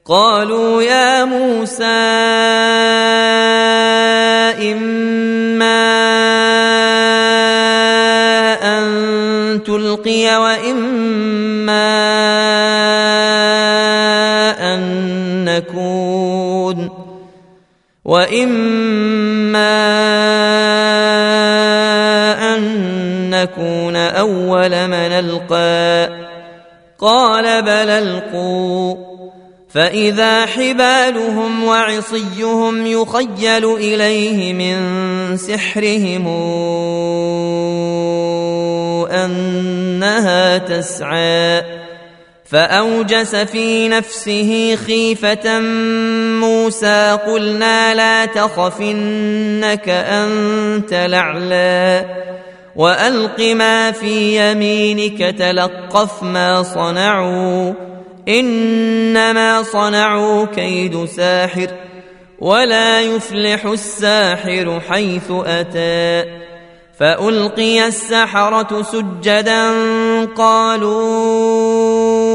قالوا يا موسى إما أن تلقي وإما أن نكون أول من ألقى قال بل ألقوا فإذا حبالهم وعصيهم يخيل إليه من سحرهم أنها تسعى فأوجس في نفسه خيفة موسى قلنا لا تخف إنك أنت الأعلى وألق ما في يمينك تلقف ما صنعوا إنما صنعوا كيد ساحر ولا يفلح الساحر حيث أتى فألقي السحرة سجدا قالوا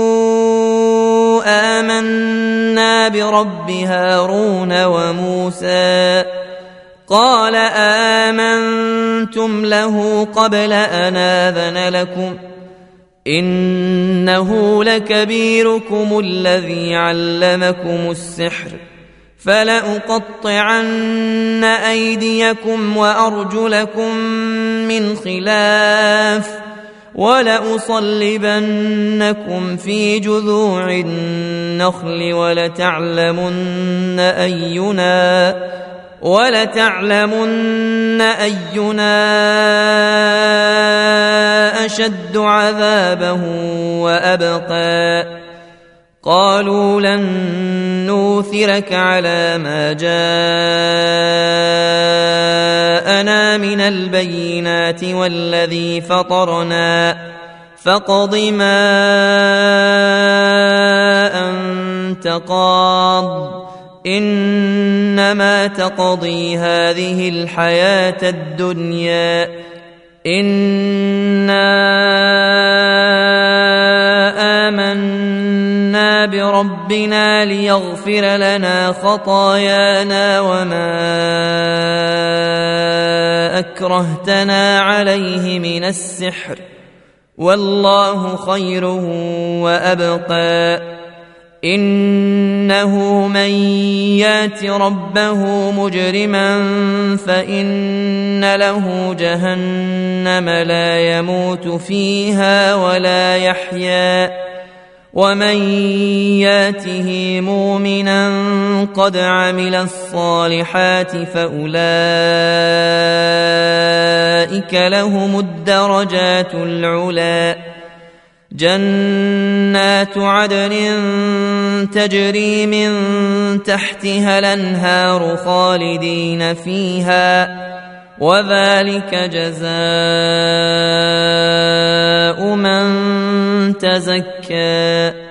آمنا برب هارون وموسى قال آمنتم له قبل أن آذن لكم إنه لكبيركم الذي علمكم السحر فلأقطعن أيديكم وأرجلكم من خلاف ولأصلبنكم في جذوع النخل ولتعلمن أينا أشد عذابا وأبقى قالوا لن نوثرك على ما جاءنا من البينات والذي فطرنا فاقض ما أنت قاض إنما تقضي هذه الحياة الدنيا إنا آمنا بربنا ليغفر لنا خطايانا وما أكرهتنا عليه من السحر والله خير وأبقى إنه من يات ربه مجرما فإن له جهنم لا يموت فيها ولا يحيا ومن ياته مؤمنا قد عمل الصالحات فأولئك لهم الدرجات العلى جنات عدن تجري من تحتها الأنهار خالدين فيها وذلك جزاء من تزكى